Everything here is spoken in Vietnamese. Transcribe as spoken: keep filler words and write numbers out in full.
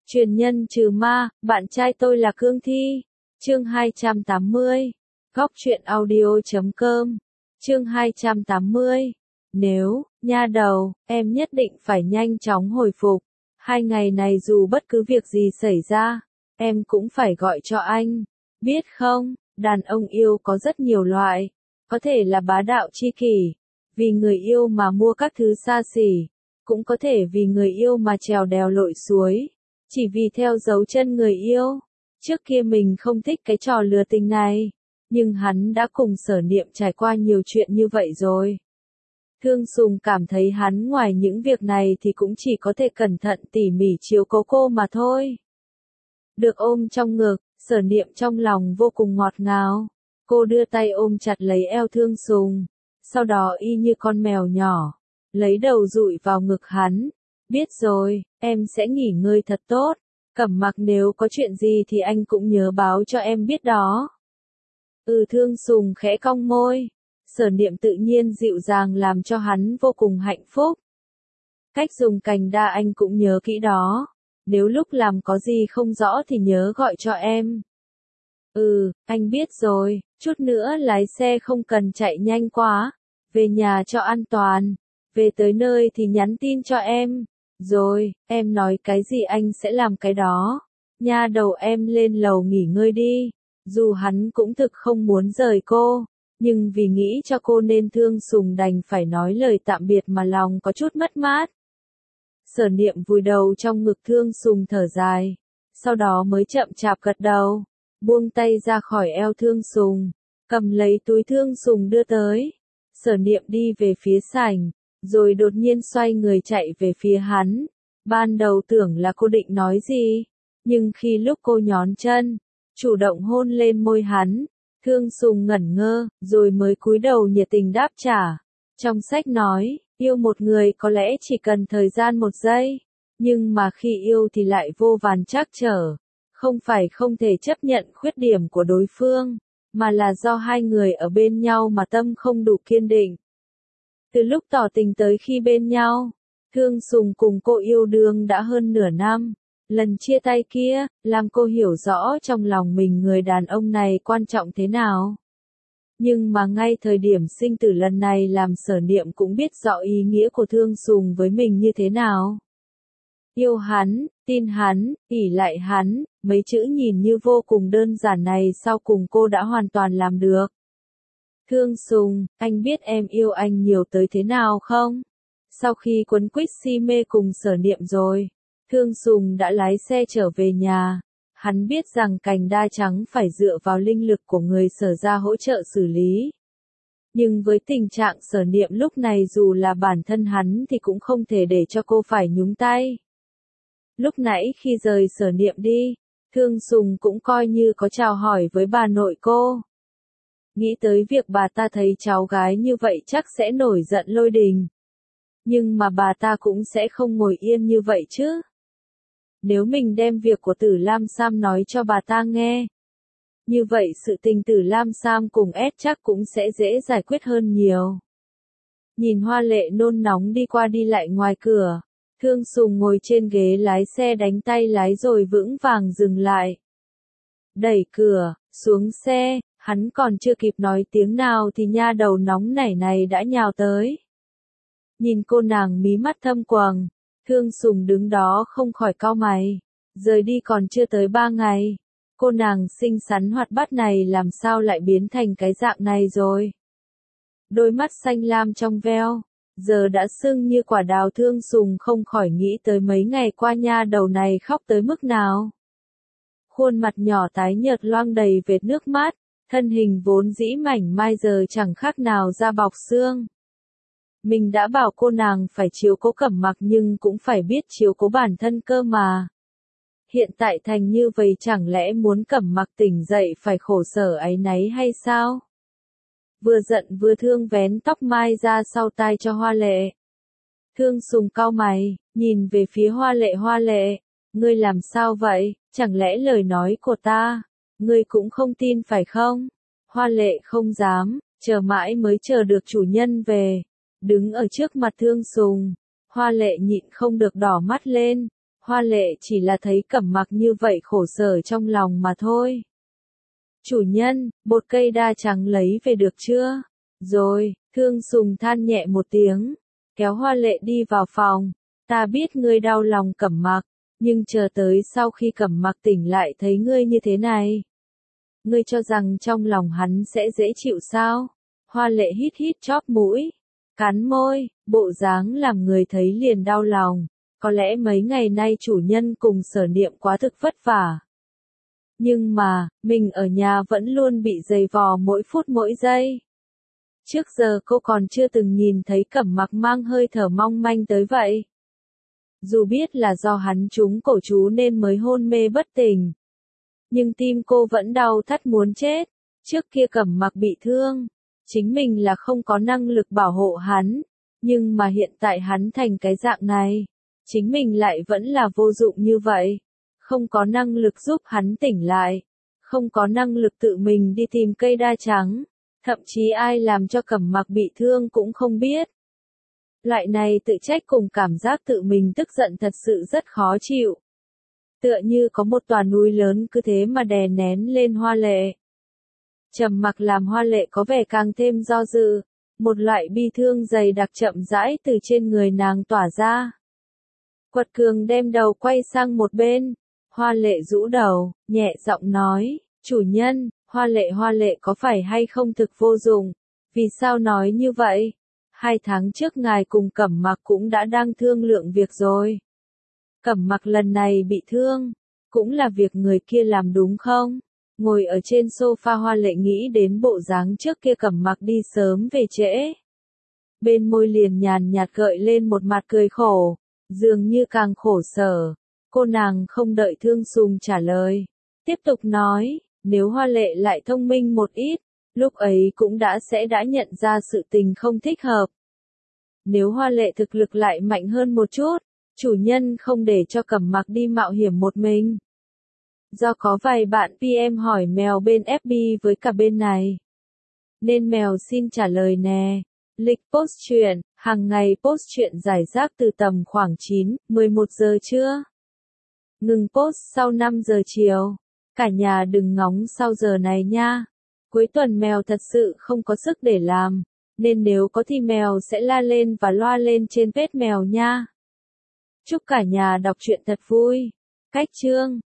Truyền nhân trừ ma, bạn trai tôi là Cương Thi. Chương hai trăm tám mươi. Góc truyện audio chấm com. Chương hai trăm tám mươi. Nếu, nha đầu, em nhất định phải nhanh chóng hồi phục. Hai ngày này dù bất cứ việc gì xảy ra, em cũng phải gọi cho anh. Biết không, đàn ông yêu có rất nhiều loại. Có thể là bá đạo chi kỷ, vì người yêu mà mua các thứ xa xỉ. Cũng có thể vì người yêu mà trèo đèo lội suối. Chỉ vì theo dấu chân người yêu. Trước kia mình không thích cái trò lừa tình này. Nhưng hắn đã cùng Sở Niệm trải qua nhiều chuyện như vậy rồi. Thương Sùng cảm thấy hắn ngoài những việc này thì cũng chỉ có thể cẩn thận tỉ mỉ chiếu cố cô mà thôi. Được ôm trong ngực, Sở Niệm trong lòng vô cùng ngọt ngào. Cô đưa tay ôm chặt lấy eo Thương Sùng. Sau đó y như con mèo nhỏ, lấy đầu dụi vào ngực hắn. Biết rồi, em sẽ nghỉ ngơi thật tốt. Cẩm Mặc nếu có chuyện gì thì anh cũng nhớ báo cho em biết đó. Ừ, Thương Sùng khẽ cong môi. Sở Niệm tự nhiên dịu dàng làm cho hắn vô cùng hạnh phúc. Cách dùng cành đa anh cũng nhớ kỹ đó. Nếu lúc làm có gì không rõ thì nhớ gọi cho em. Ừ, anh biết rồi, chút nữa lái xe không cần chạy nhanh quá. Về nhà cho an toàn. Về tới nơi thì nhắn tin cho em. Rồi, em nói cái gì anh sẽ làm cái đó. Nha đầu em lên lầu nghỉ ngơi đi. Dù hắn cũng thực không muốn rời cô, nhưng vì nghĩ cho cô nên Thương Sùng đành phải nói lời tạm biệt mà lòng có chút mất mát. Sở Niệm vùi đầu trong ngực Thương Sùng thở dài, sau đó mới chậm chạp gật đầu, buông tay ra khỏi eo Thương Sùng, cầm lấy túi Thương Sùng đưa tới. Sở Niệm đi về phía sảnh, rồi đột nhiên xoay người chạy về phía hắn. Ban đầu tưởng là cô định nói gì, nhưng khi lúc cô nhón chân, chủ động hôn lên môi hắn, Thương Sùng ngẩn ngơ, rồi mới cúi đầu nhiệt tình đáp trả. Trong sách nói, yêu một người có lẽ chỉ cần thời gian một giây, nhưng mà khi yêu thì lại vô vàn trắc trở. Không phải không thể chấp nhận khuyết điểm của đối phương, mà là do hai người ở bên nhau mà tâm không đủ kiên định. Từ lúc tỏ tình tới khi bên nhau, Thương Sùng cùng cô yêu đương đã hơn nửa năm. Lần chia tay kia, làm cô hiểu rõ trong lòng mình người đàn ông này quan trọng thế nào. Nhưng mà ngay thời điểm sinh tử lần này làm Sở Niệm cũng biết rõ ý nghĩa của Thương Sùng với mình như thế nào. Yêu hắn, tin hắn, ỷ lại hắn, mấy chữ nhìn như vô cùng đơn giản này sau cùng cô đã hoàn toàn làm được. Thương Sùng, anh biết em yêu anh nhiều tới thế nào không? Sau khi quấn quýt si mê cùng Sở Niệm rồi, Thương Sùng đã lái xe trở về nhà. Hắn biết rằng cành đa trắng phải dựa vào linh lực của người Sở ra hỗ trợ xử lý. Nhưng với tình trạng Sở Niệm lúc này dù là bản thân hắn thì cũng không thể để cho cô phải nhúng tay. Lúc nãy khi rời Sở Niệm đi, Thương Sùng cũng coi như có chào hỏi với bà nội cô. Nghĩ tới việc bà ta thấy cháu gái như vậy chắc sẽ nổi giận lôi đình. Nhưng mà bà ta cũng sẽ không ngồi yên như vậy chứ. Nếu mình đem việc của Tử Lam Sam nói cho bà ta nghe, như vậy sự tình Tử Lam Sam cùng ép chắc cũng sẽ dễ giải quyết hơn nhiều. Nhìn Hoa Lệ nôn nóng đi qua đi lại ngoài cửa, Thương Sùng ngồi trên ghế lái xe đánh tay lái rồi vững vàng dừng lại. Đẩy cửa, xuống xe, hắn còn chưa kịp nói tiếng nào thì nha đầu nóng nảy này đã nhào tới. Nhìn cô nàng mí mắt thâm quầng, Thương Sùng đứng đó không khỏi cau mày. Rời đi còn chưa tới ba ngày, cô nàng xinh xắn hoạt bát này làm sao lại biến thành cái dạng này rồi. Đôi mắt xanh lam trong veo, giờ đã sưng như quả đào. Thương Sùng không khỏi nghĩ tới mấy ngày qua nha đầu này khóc tới mức nào. Khuôn mặt nhỏ tái nhợt loang đầy vệt nước mắt, thân hình vốn dĩ mảnh mai giờ chẳng khác nào da bọc xương. Mình đã bảo cô nàng phải chiếu cố Cẩm Mặc nhưng cũng phải biết chiếu cố bản thân cơ mà. Hiện tại thành như vậy chẳng lẽ muốn Cẩm Mặc tỉnh dậy phải khổ sở áy náy hay sao? Vừa giận vừa thương vén tóc mai ra sau tai cho Hoa Lệ. Thương Sùng cau mày, nhìn về phía Hoa Lệ. Hoa Lệ, ngươi làm sao vậy, chẳng lẽ lời nói của ta, ngươi cũng không tin phải không? Hoa Lệ không dám, chờ mãi mới chờ được chủ nhân về. Đứng ở trước mặt Thương Sùng, Hoa Lệ nhịn không được đỏ mắt lên. Hoa Lệ chỉ là thấy Cẩm Mặc như vậy khổ sở trong lòng mà thôi. Chủ nhân, bột cây đa trắng lấy về được chưa? Rồi, Thương Sùng than nhẹ một tiếng, kéo Hoa Lệ đi vào phòng. Ta biết ngươi đau lòng Cẩm Mặc, nhưng chờ tới sau khi Cẩm Mặc tỉnh lại thấy ngươi như thế này. Ngươi cho rằng trong lòng hắn sẽ dễ chịu sao? Hoa Lệ hít hít chóp mũi, cắn môi, bộ dáng làm người thấy liền đau lòng. Có lẽ mấy ngày nay chủ nhân cùng Sở Niệm quá thực vất vả. Nhưng mà, mình ở nhà vẫn luôn bị giày vò mỗi phút mỗi giây. Trước giờ cô còn chưa từng nhìn thấy Cẩm Mặc mang hơi thở mong manh tới vậy. Dù biết là do hắn trúng cổ chú nên mới hôn mê bất tỉnh. Nhưng tim cô vẫn đau thắt muốn chết. Trước kia Cẩm Mặc bị thương, chính mình là không có năng lực bảo hộ hắn. Nhưng mà hiện tại hắn thành cái dạng này, chính mình lại vẫn là vô dụng như vậy. Không có năng lực giúp hắn tỉnh lại. Không có năng lực tự mình đi tìm cây đa trắng. Thậm chí ai làm cho Cẩm Mặc bị thương cũng không biết. Loại này tự trách cùng cảm giác tự mình tức giận thật sự rất khó chịu. Tựa như có một tòa núi lớn cứ thế mà đè nén lên Hoa Lệ. Trầm mặc làm Hoa Lệ có vẻ càng thêm do dự. Một loại bi thương dày đặc chậm rãi từ trên người nàng tỏa ra. Quật Cường đem đầu quay sang một bên. Hoa Lệ rũ đầu, nhẹ giọng nói, chủ nhân, Hoa Lệ Hoa Lệ có phải hay không thực vô dụng? Vì sao nói như vậy? Hai tháng trước ngài cùng Cẩm Mặc cũng đã đang thương lượng việc rồi. Cẩm Mặc lần này bị thương, cũng là việc người kia làm đúng không? Ngồi ở trên sofa Hoa Lệ nghĩ đến bộ dáng trước kia Cẩm Mặc đi sớm về trễ. Bên môi liền nhàn nhạt gợi lên một mặt cười khổ, dường như càng khổ sở. Cô nàng không đợi Thương Sùng trả lời, tiếp tục nói, nếu Hoa Lệ lại thông minh một ít, lúc ấy cũng đã sẽ đã nhận ra sự tình không thích hợp. Nếu Hoa Lệ thực lực lại mạnh hơn một chút, chủ nhân không để cho Cẩm Mặc đi mạo hiểm một mình. Do có vài bạn pê em hỏi mèo bên ép bê với cả bên này, nên mèo xin trả lời nè. Lịch post truyện, hàng ngày post truyện giải rác từ tầm khoảng chín, mười một giờ trưa. Ngừng post sau năm giờ chiều. Cả nhà đừng ngóng sau giờ này nha. Cuối tuần mèo thật sự không có sức để làm, nên nếu có thì mèo sẽ la lên và loa lên trên page mèo nha. Chúc cả nhà đọc truyện thật vui. Cách chương